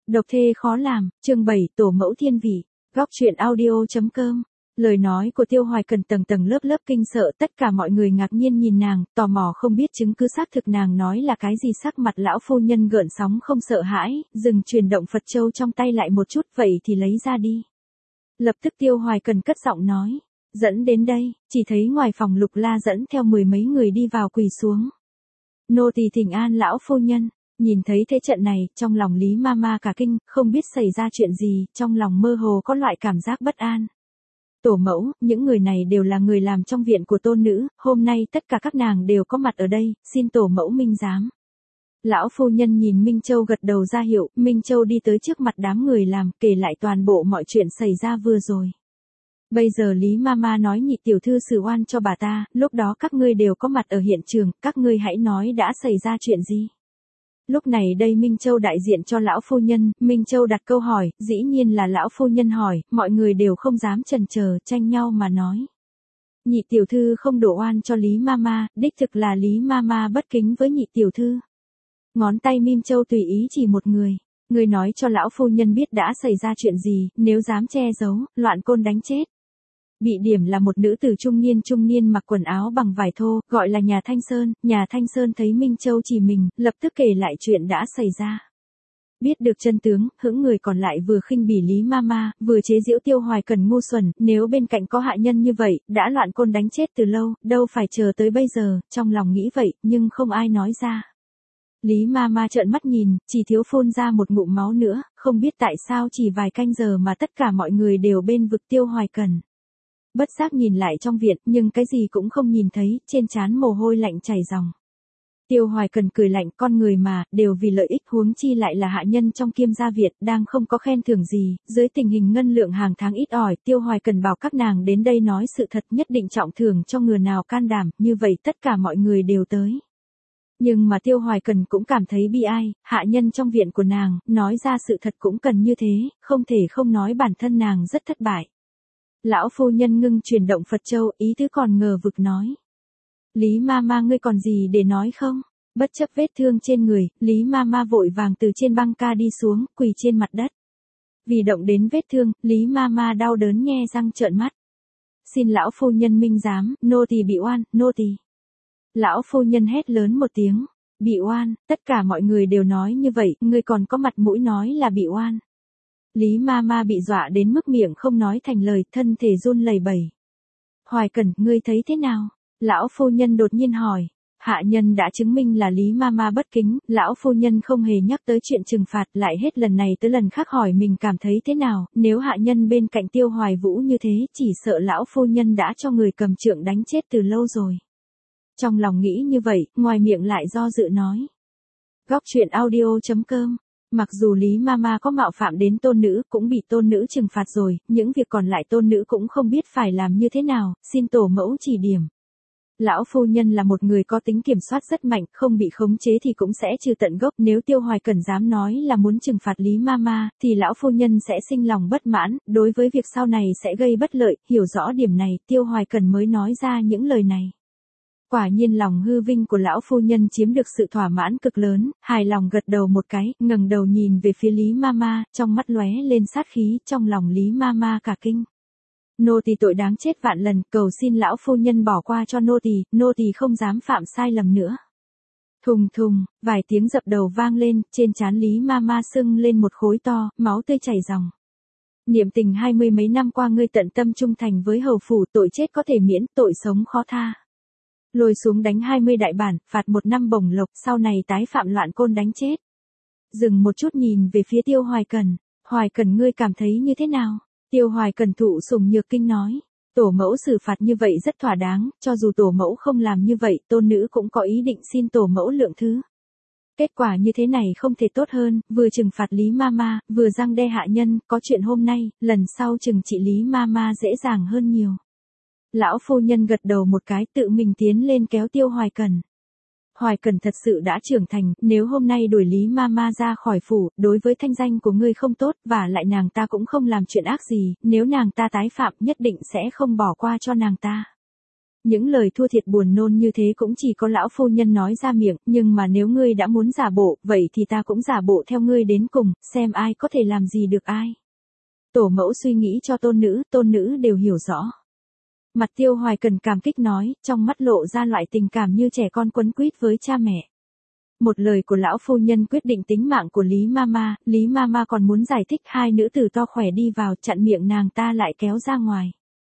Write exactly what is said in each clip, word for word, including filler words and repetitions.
Độc thê khó làm, chương bảy, tổ mẫu thiên vị. Góc truyện audio.com. Lời nói của Tiêu Hoài Cần tầng tầng lớp lớp kinh sợ, tất cả mọi người ngạc nhiên nhìn nàng, tò mò không biết chứng cứ xác thực nàng nói là cái gì. Sắc mặt lão phu nhân gợn sóng không sợ hãi, dừng chuyển động Phật châu trong tay lại một chút, vậy thì lấy ra đi. Lập tức Tiêu Hoài Cần cất giọng nói, dẫn đến đây, chỉ thấy ngoài phòng Lục La dẫn theo mười mấy người đi vào quỳ xuống. Nô tỳ thỉnh an lão phu nhân. Nhìn thấy thế trận này, trong lòng Lý Mama cả kinh, không biết xảy ra chuyện gì, trong lòng mơ hồ có loại cảm giác bất an. Tổ mẫu, những người này đều là người làm trong viện của tôn nữ, hôm nay tất cả các nàng đều có mặt ở đây, xin tổ mẫu minh giám. Lão phu nhân nhìn Minh Châu gật đầu ra hiệu, Minh Châu đi tới trước mặt đám người làm, kể lại toàn bộ mọi chuyện xảy ra vừa rồi. Bây giờ Lý Mama nói nhị tiểu thư xử oan cho bà ta, lúc đó các ngươi đều có mặt ở hiện trường, các ngươi hãy nói đã xảy ra chuyện gì. Lúc này đây Minh Châu đại diện cho lão phu nhân, Minh Châu đặt câu hỏi, dĩ nhiên là lão phu nhân hỏi, mọi người đều không dám chần chờ, tranh nhau mà nói. Nhị tiểu thư không đổ oan cho Lý Mama, đích thực là Lý Mama bất kính với nhị tiểu thư. Ngón tay Minh Châu tùy ý chỉ một người, người nói cho lão phu nhân biết đã xảy ra chuyện gì, nếu dám che giấu, loạn côn đánh chết. Bị điểm là một nữ tử trung niên trung niên mặc quần áo bằng vải thô, gọi là nhà Thanh Sơn. Nhà Thanh Sơn thấy Minh Châu chỉ mình, lập tức kể lại chuyện đã xảy ra. Biết được chân tướng, hững người còn lại vừa khinh bỉ Lý Mama, vừa chế giễu Tiêu Hoài Cần ngu xuẩn, nếu bên cạnh có hạ nhân như vậy, đã loạn côn đánh chết từ lâu, đâu phải chờ tới bây giờ, trong lòng nghĩ vậy, nhưng không ai nói ra. Lý Mama trợn mắt nhìn, chỉ thiếu phun ra một ngụm máu nữa, không biết tại sao chỉ vài canh giờ mà tất cả mọi người đều bên vực Tiêu Hoài Cần. Bất giác nhìn lại trong viện, nhưng cái gì cũng không nhìn thấy, trên trán mồ hôi lạnh chảy ròng. Tiêu Hoài Cần cười lạnh, con người mà, đều vì lợi ích, huống chi lại là hạ nhân trong Kiêm gia Việt, đang không có khen thưởng gì, dưới tình hình ngân lượng hàng tháng ít ỏi, Tiêu Hoài Cần bảo các nàng đến đây nói sự thật, nhất định trọng thưởng cho người nào can đảm, như vậy tất cả mọi người đều tới. Nhưng mà Tiêu Hoài Cần cũng cảm thấy bi ai, hạ nhân trong viện của nàng, nói ra sự thật cũng cần như thế, không thể không nói bản thân nàng rất thất bại. Lão phu nhân ngưng chuyển động Phật châu, ý tứ còn ngờ vực nói. Lý Mama ngươi còn gì để nói không? Bất chấp vết thương trên người, Lý Mama vội vàng từ trên băng ca đi xuống, quỳ trên mặt đất. Vì động đến vết thương, Lý Mama đau đớn nhe răng trợn mắt. Xin lão phu nhân minh giám, nô tỳ bị oan, nô tỳ. Lão phu nhân hét lớn một tiếng. Bị oan, tất cả mọi người đều nói như vậy, ngươi còn có mặt mũi nói là bị oan. Lý Mama bị dọa đến mức miệng không nói thành lời, thân thể run lẩy bẩy. Hoài Cần, ngươi thấy thế nào? Lão phu nhân đột nhiên hỏi. Hạ nhân đã chứng minh là Lý Mama bất kính, lão phu nhân không hề nhắc tới chuyện trừng phạt, lại hết lần này tới lần khác hỏi mình cảm thấy thế nào, nếu hạ nhân bên cạnh Tiêu Hoài Vũ như thế, chỉ sợ lão phu nhân đã cho người cầm trượng đánh chết từ lâu rồi. Trong lòng nghĩ như vậy, ngoài miệng lại do dự nói. Góc truyện audio.com. Mặc dù Lý Mama có mạo phạm đến tôn nữ, cũng bị tôn nữ trừng phạt rồi, những việc còn lại tôn nữ cũng không biết phải làm như thế nào, xin tổ mẫu chỉ điểm. Lão phu nhân là một người có tính kiểm soát rất mạnh, không bị khống chế thì cũng sẽ trừ tận gốc, nếu Tiêu Hoài Cần dám nói là muốn trừng phạt Lý Mama, thì lão phu nhân sẽ sinh lòng bất mãn, đối với việc sau này sẽ gây bất lợi, hiểu rõ điểm này, Tiêu Hoài Cần mới nói ra những lời này. Quả nhiên lòng hư vinh của lão phu nhân chiếm được sự thỏa mãn cực lớn, hài lòng gật đầu một cái, ngẩng đầu nhìn về phía Lý Mama, trong mắt lóe lên sát khí, trong lòng Lý Mama cả kinh. Nô tỳ tội đáng chết vạn lần, cầu xin lão phu nhân bỏ qua cho nô tỳ, nô tỳ không dám phạm sai lầm nữa. Thùng thùng, vài tiếng dập đầu vang lên, trên trán Lý Mama sưng lên một khối to, máu tươi chảy ròng. Niệm tình hai mươi mấy năm qua ngươi tận tâm trung thành với hầu phủ, tội chết có thể miễn, tội sống khó tha. Lôi xuống đánh hai mươi đại bản, phạt một năm bổng lộc, sau này tái phạm loạn côn đánh chết. Dừng một chút nhìn về phía Tiêu Hoài Cần, Hoài Cần ngươi cảm thấy như thế nào? Tiêu Hoài Cần thụ sủng nhược kinh nói, tổ mẫu xử phạt như vậy rất thỏa đáng, cho dù tổ mẫu không làm như vậy, tôn nữ cũng có ý định xin tổ mẫu lượng thứ. Kết quả như thế này không thể tốt hơn, vừa trừng phạt Lý Mama, vừa răng đe hạ nhân, có chuyện hôm nay, lần sau trừng trị Lý Mama dễ dàng hơn nhiều. Lão phu nhân gật đầu một cái, tự mình tiến lên kéo Tiêu Hoài Cần. Hoài Cần thật sự đã trưởng thành, nếu hôm nay đuổi Lý Mama ra khỏi phủ, đối với thanh danh của ngươi không tốt, và lại nàng ta cũng không làm chuyện ác gì, nếu nàng ta tái phạm nhất định sẽ không bỏ qua cho nàng ta. Những lời thua thiệt buồn nôn như thế cũng chỉ có lão phu nhân nói ra miệng, nhưng mà nếu ngươi đã muốn giả bộ, vậy thì ta cũng giả bộ theo ngươi đến cùng, xem ai có thể làm gì được ai. Tổ mẫu suy nghĩ cho tôn nữ, tôn nữ đều hiểu rõ. Mặt Tiêu Hoài Cần cảm kích nói, trong mắt lộ ra loại tình cảm như trẻ con quấn quýt với cha mẹ. Một lời của lão phu nhân quyết định tính mạng của Lý Mama, Lý Mama còn muốn giải thích, hai nữ tử to khỏe đi vào chặn miệng nàng ta lại kéo ra ngoài.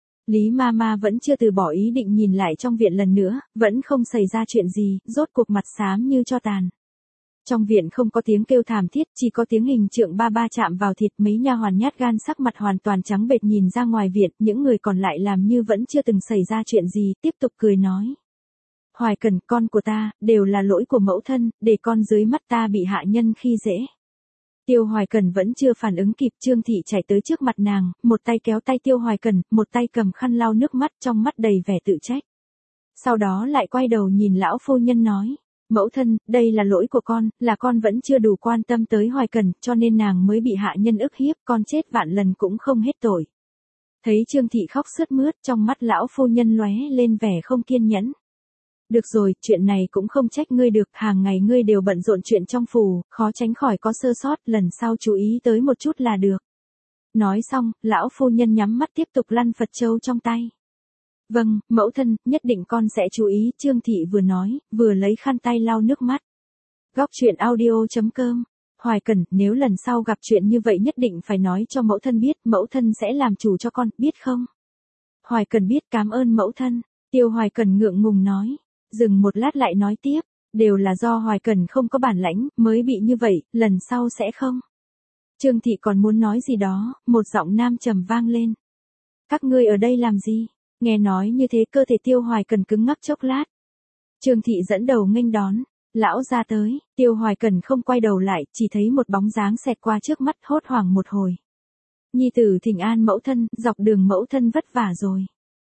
Lý Mama vẫn chưa từ bỏ ý định nhìn lại trong viện lần nữa, vẫn không xảy ra chuyện gì, rốt cuộc mặt xám như tro tàn. Trong viện không có tiếng kêu thảm thiết, chỉ có tiếng hình trượng ba ba chạm vào thịt, mấy nha hoàn nhát gan sắc mặt hoàn toàn trắng bệch nhìn ra ngoài viện, những người còn lại làm như vẫn chưa từng xảy ra chuyện gì, tiếp tục cười nói. Hoài Cần, con của ta, đều là lỗi của mẫu thân, để con dưới mắt ta bị hạ nhân khi dễ. Tiêu Hoài Cần vẫn chưa phản ứng kịp, Trương Thị chạy tới trước mặt nàng, một tay kéo tay Tiêu Hoài Cần, một tay cầm khăn lau nước mắt, trong mắt đầy vẻ tự trách. Sau đó lại quay đầu nhìn lão phu nhân nói, mẫu thân, đây là lỗi của con, là con vẫn chưa đủ quan tâm tới Hoài Cần, cho nên nàng mới bị hạ nhân ức hiếp, con chết vạn lần cũng không hết tội. Thấy Trương Thị khóc sướt mướt, trong mắt lão phu nhân lóe lên vẻ không kiên nhẫn. Được rồi, chuyện này cũng không trách ngươi được, hàng ngày ngươi đều bận rộn chuyện trong phủ, khó tránh khỏi có sơ sót, lần sau chú ý tới một chút là được. Nói xong, lão phu nhân nhắm mắt tiếp tục lăn Phật châu trong tay. Vâng, mẫu thân, nhất định con sẽ chú ý, Trương Thị vừa nói, vừa lấy khăn tay lau nước mắt. Góc truyện audio chấm com. Hoài Cần, nếu lần sau gặp chuyện như vậy nhất định phải nói cho mẫu thân biết, mẫu thân sẽ làm chủ cho con, biết không? Hoài Cần biết, cảm ơn mẫu thân. Tiêu Hoài Cần ngượng ngùng nói. Dừng một lát lại nói tiếp, đều là do Hoài Cần không có bản lãnh, mới bị như vậy, lần sau sẽ không. Trương Thị còn muốn nói gì đó, một giọng nam trầm vang lên. Các ngươi ở đây làm gì? Nghe nói như thế cơ thể Tiêu Hoài Cần cứng ngắc chốc lát. Trương Thị dẫn đầu nghênh đón, lão ra tới, Tiêu Hoài Cần không quay đầu lại, chỉ thấy một bóng dáng xẹt qua trước mắt, hốt hoảng một hồi. Nhi tử thỉnh an mẫu thân, dọc đường mẫu thân vất vả rồi.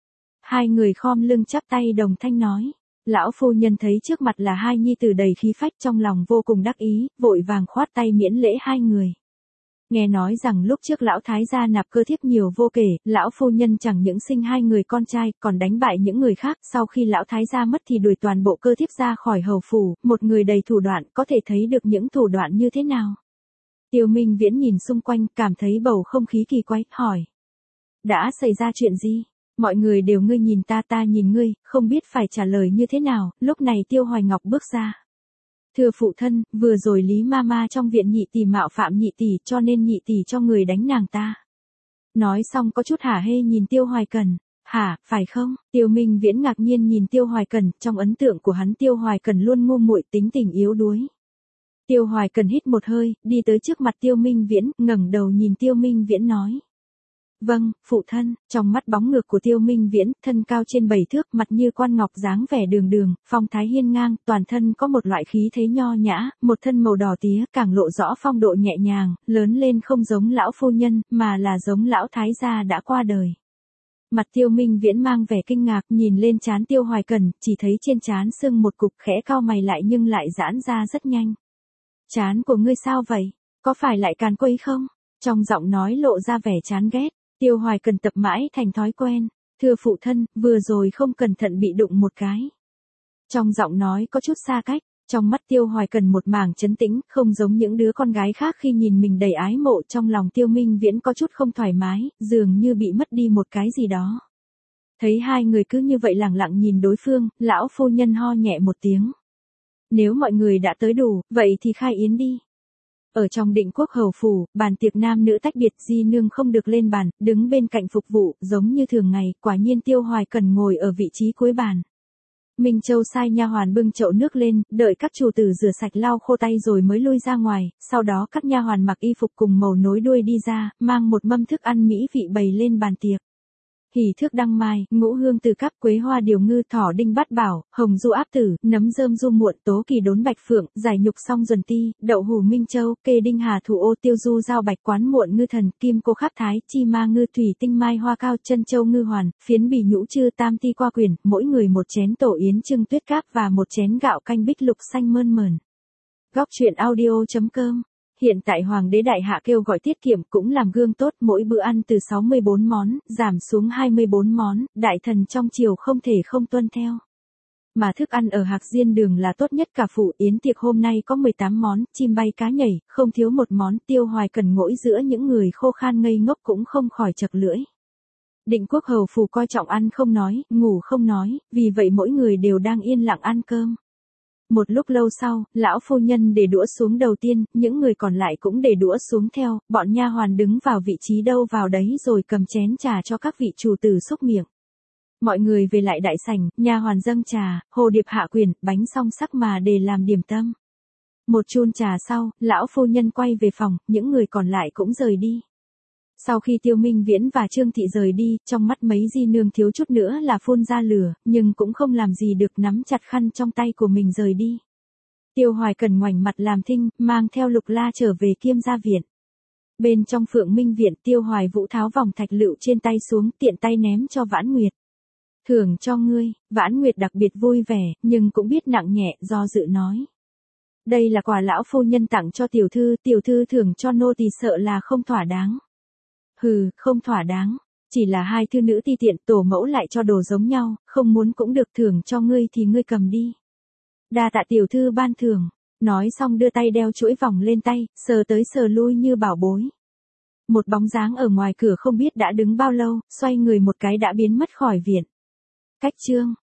Hai người khom lưng chắp tay đồng thanh nói. Lão phu nhân thấy trước mặt là hai nhi tử đầy khí phách, trong lòng vô cùng đắc ý, vội vàng khoát tay miễn lễ hai người. Nghe nói rằng lúc trước lão thái gia nạp cơ thiếp nhiều vô kể, lão phu nhân chẳng những sinh hai người con trai, còn đánh bại những người khác, sau khi lão thái gia mất thì đuổi toàn bộ cơ thiếp ra khỏi hầu phủ, một người đầy thủ đoạn, có thể thấy được những thủ đoạn như thế nào. Tiêu Minh Viễn nhìn xung quanh, cảm thấy bầu không khí kỳ quái, hỏi. Đã xảy ra chuyện gì? Mọi người đều ngươi nhìn ta ta nhìn ngươi, không biết phải trả lời như thế nào, lúc này Tiêu Hoài Ngọc bước ra. Thưa phụ thân, vừa rồi Lý Mama trong viện nhị tỷ mạo phạm nhị tỷ cho nên nhị tỷ cho người đánh nàng ta. Nói xong có chút hả hê nhìn Tiêu Hoài Cần. Hả, phải không? Tiêu Minh Viễn ngạc nhiên nhìn Tiêu Hoài Cần, trong ấn tượng của hắn Tiêu Hoài Cần luôn ngu muội, tính tình yếu đuối. Tiêu Hoài Cần hít một hơi, đi tới trước mặt Tiêu Minh Viễn, ngẩng đầu nhìn Tiêu Minh Viễn nói. Vâng, phụ thân, trong mắt bóng ngược của Tiêu Minh Viễn, thân cao trên bảy thước, mặt như quan ngọc dáng vẻ đường đường, phong thái hiên ngang, toàn thân có một loại khí thế nho nhã, một thân màu đỏ tía, càng lộ rõ phong độ nhẹ nhàng, lớn lên không giống lão phu nhân, mà là giống lão thái gia đã qua đời. Mặt Tiêu Minh Viễn mang vẻ kinh ngạc, nhìn lên trán Tiêu Hoài Cần, chỉ thấy trên trán sưng một cục, khẽ cau mày lại nhưng lại giãn ra rất nhanh. Trán của ngươi sao vậy? Có phải lại càn quấy không? Trong giọng nói lộ ra vẻ chán ghét. Tiêu Hoài Cần tập mãi thành thói quen. Thưa phụ thân, vừa rồi không cẩn thận bị đụng một cái. Trong giọng nói có chút xa cách, trong mắt Tiêu Hoài Cần một mảng trấn tĩnh, không giống những đứa con gái khác khi nhìn mình đầy ái mộ, trong lòng Tiêu Minh Viễn có chút không thoải mái, dường như bị mất đi một cái gì đó. Thấy hai người cứ như vậy lẳng lặng nhìn đối phương, lão phu nhân ho nhẹ một tiếng. Nếu mọi người đã tới đủ, vậy thì khai yến đi. Ở trong Định Quốc hầu phủ, bàn tiệc nam nữ tách biệt, di nương không được lên bàn, đứng bên cạnh phục vụ, giống như thường ngày, quả nhiên Tiêu Hoài Cần ngồi ở vị trí cuối bàn. Minh Châu sai nha hoàn bưng chậu nước lên, đợi các chủ tử rửa sạch lau khô tay rồi mới lui ra ngoài, sau đó các nha hoàn mặc y phục cùng màu nối đuôi đi ra, mang một mâm thức ăn mỹ vị bày lên bàn tiệc. Hỉ thước đăng mai, ngũ hương từ cắp, quế hoa điều ngư, thỏ đinh bát bảo, hồng du áp tử, nấm rơm du muộn, tố kỳ đốn bạch phượng, giải nhục song duần ti, đậu hủ Minh Châu, kê đinh hà thủ ô, tiêu du giao bạch, quán muộn ngư thần, kim cô khắc thái, chi ma ngư, thủy tinh mai hoa cao, chân châu ngư hoàn, phiến bì nhũ chư, tam ti qua quyển, mỗi người một chén tổ yến trưng tuyết cáp và một chén gạo canh bích lục xanh mơn mởn. Góc truyện audio chấm com. Hiện tại Hoàng đế Đại Hạ kêu gọi tiết kiệm cũng làm gương tốt, mỗi bữa ăn từ sáu mươi bốn món, giảm xuống hai mươi bốn món, đại thần trong triều không thể không tuân theo. Mà thức ăn ở Hạc Diên Đường là tốt nhất cả phủ, yến tiệc hôm nay có mười tám món, chim bay cá nhảy, không thiếu một món. Tiêu Hoài Cần ngỗi giữa những người khô khan ngây ngốc cũng không khỏi chật lưỡi. Định Quốc hầu phủ coi trọng ăn không nói, ngủ không nói, vì vậy mỗi người đều đang yên lặng ăn cơm. Một lúc lâu sau, lão phu nhân để đũa xuống đầu tiên, những người còn lại cũng để đũa xuống theo, bọn nha hoàn đứng vào vị trí đâu vào đấy rồi cầm chén trà cho các vị chủ tử xúc miệng. Mọi người về lại đại sảnh, nha hoàn dâng trà, hồ điệp hạ quyền, bánh song sắc mà để làm điểm tâm. Một chun trà sau, lão phu nhân quay về phòng, những người còn lại cũng rời đi. Sau khi Tiêu Minh Viễn và Trương Thị rời đi, trong mắt mấy di nương thiếu chút nữa là phun ra lửa, nhưng cũng không làm gì được, nắm chặt khăn trong tay của mình rời đi. Tiêu Hoài Cần ngoảnh mặt làm thinh, mang theo Lục La trở về Kiêm gia viện. Bên trong Phượng Minh viện, Tiêu Hoài Vũ tháo vòng thạch lựu trên tay xuống, tiện tay ném cho Vãn Nguyệt. Thưởng cho ngươi. Vãn Nguyệt đặc biệt vui vẻ, nhưng cũng biết nặng nhẹ, do dự nói. Đây là quà lão phu nhân tặng cho tiểu thư, tiểu thư thưởng cho nô tỳ sợ là không thỏa đáng. Hừ, không thỏa đáng. Chỉ là hai thư nữ ti tiện, tổ mẫu lại cho đồ giống nhau, không muốn cũng được, thưởng cho ngươi thì ngươi cầm đi. Đa tạ tiểu thư ban thưởng. Nói xong đưa tay đeo chuỗi vòng lên tay, sờ tới sờ lui như bảo bối. Một bóng dáng ở ngoài cửa không biết đã đứng bao lâu, xoay người một cái đã biến mất khỏi viện. Cách chương